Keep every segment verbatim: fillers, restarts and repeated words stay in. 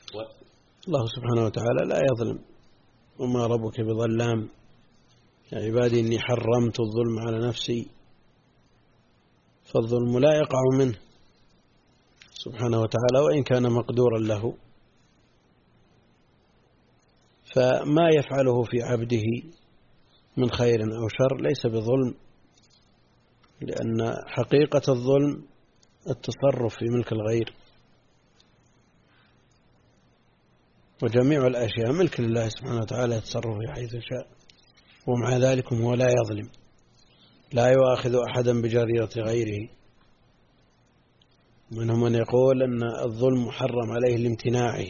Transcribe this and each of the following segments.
الله سبحانه وتعالى لا يظلم، وما ربك بظلام، يا عبادي إني حرمت الظلم على نفسي، فالظلم لا يقع منه سبحانه وتعالى وإن كان مقدورا له. فما يفعله في عبده من خير أو شر ليس بظلم، لأن حقيقة الظلم التصرف في ملك الغير، وجميع الأشياء ملك لله سبحانه وتعالى يتصرف حيث شاء، ومع ذلك هو لا يظلم، لا يؤاخذ أحدا بجريرة غيره. منهم من يقول أن الظلم محرم عليه لامتناعه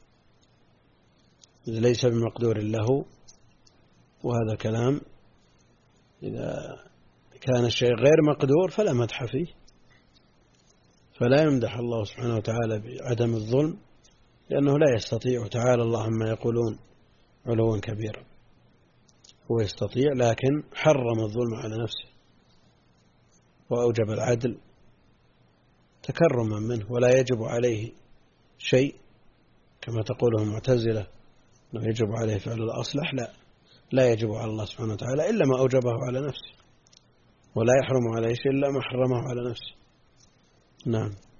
إذ ليس بمقدور له، وهذا كلام إذا كان الشيء غير مقدور فلا مدح فيه، فلا يمدح الله سبحانه وتعالى بعدم الظلم، لأنه لا يستطيع تعالى الله عما يقولون علوا كبيرا. هو يستطيع لكن حرم الظلم على نفسه وأوجب العدل تكرما منه، ولا يجب عليه شيء كما تقوله المعتزلة أنه يجب عليه فعل الأصلح. لا لا يجب على الله سبحانه وتعالى إلا ما أوجبه على نفسه، ولا يحرم عليه شيء إلا ما حرمه على نفسه. نعم.